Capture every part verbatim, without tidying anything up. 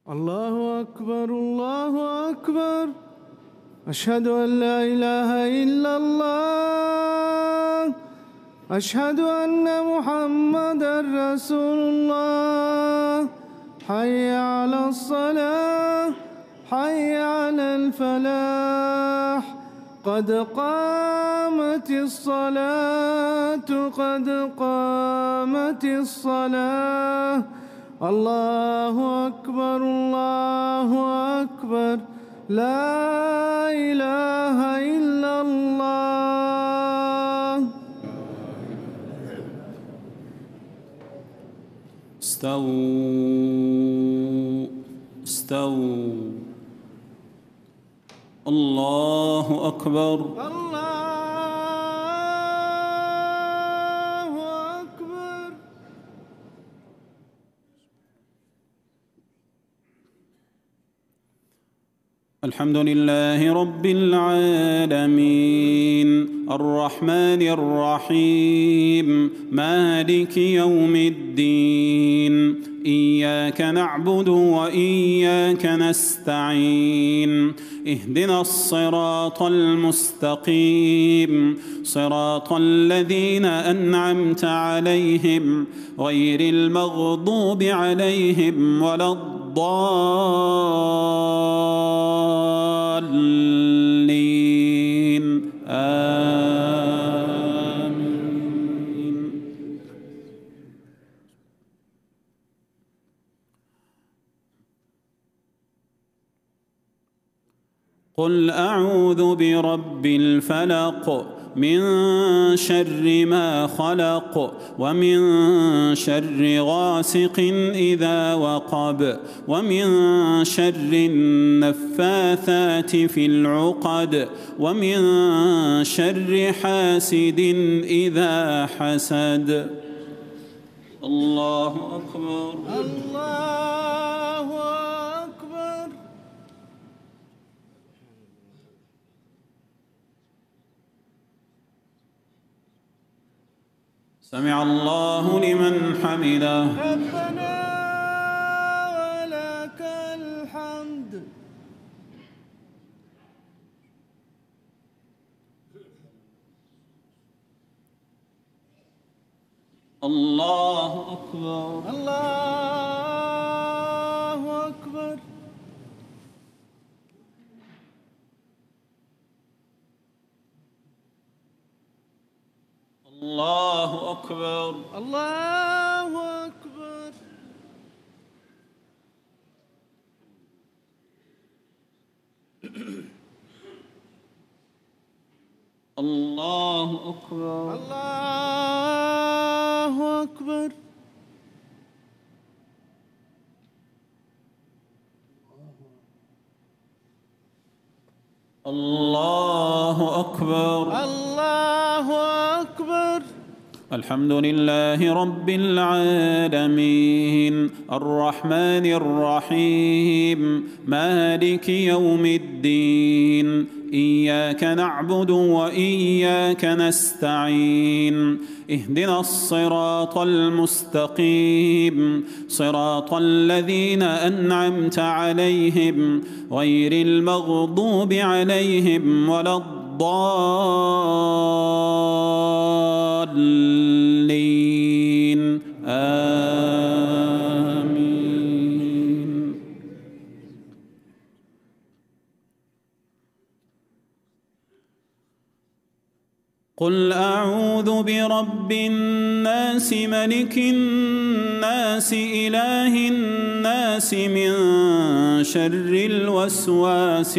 الله أكبر الله أكبر أشهد أن لا إله إلا الله أشهد أن محمدًا رسول الله حي على الصلاة حي على الفلاح قد قامت الصلاة قد قامت الصلاة الله أكبر الله أكبر لا إله إلا الله. استووا استووا الله أكبر الله أكبر. الحمد لله رب العالمين الرحمن الرحيم مالك يوم الدين إياك نعبد وإياك نستعين اهدنا الصراط المستقيم صراط الذين أنعمت عليهم غير المغضوب عليهم ولا الضالين آمين. قل أعوذ برب الفلق من شر ما خلق ومن شر غاسق إذا وقب ومن شر النفاثات في العقد ومن شر حاسد إذا حسد. الله أكبر الله أكبر. سمع الله لمن حمده. ربنا ولك الحمد. الله أكبر الله أكبر. الله أكبر الله أكبر. الله أكبر الله أكبر. الله أكبر الله أكبر. الحمد لله رب العالمين الرحمن الرحيم مالك يوم الدين إياك نعبد وإياك نستعين اهدنا الصراط المستقيم صراط الذين أنعمت عليهم غير المغضوب عليهم ولا الضالين آمين. قل أعوذ برب الناس ملك الناس إله الناس من شر الوسواس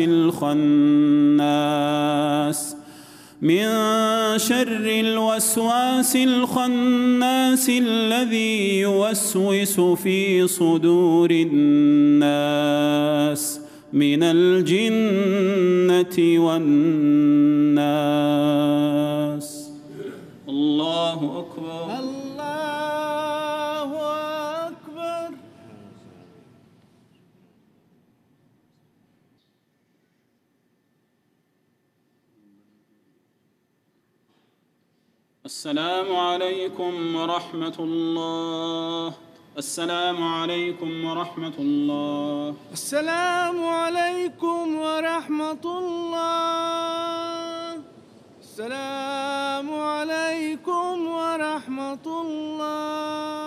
الخناس من شر الوسواس الخناس الذي يوسوس في صدور الناس من الجنة والناس. الله أكبر الله أكبر. السلام عليكم ورحمة الله. السلام عليكم ورحمة الله. السلام عليكم ورحمة الله. السلام عليكم ورحمة الله.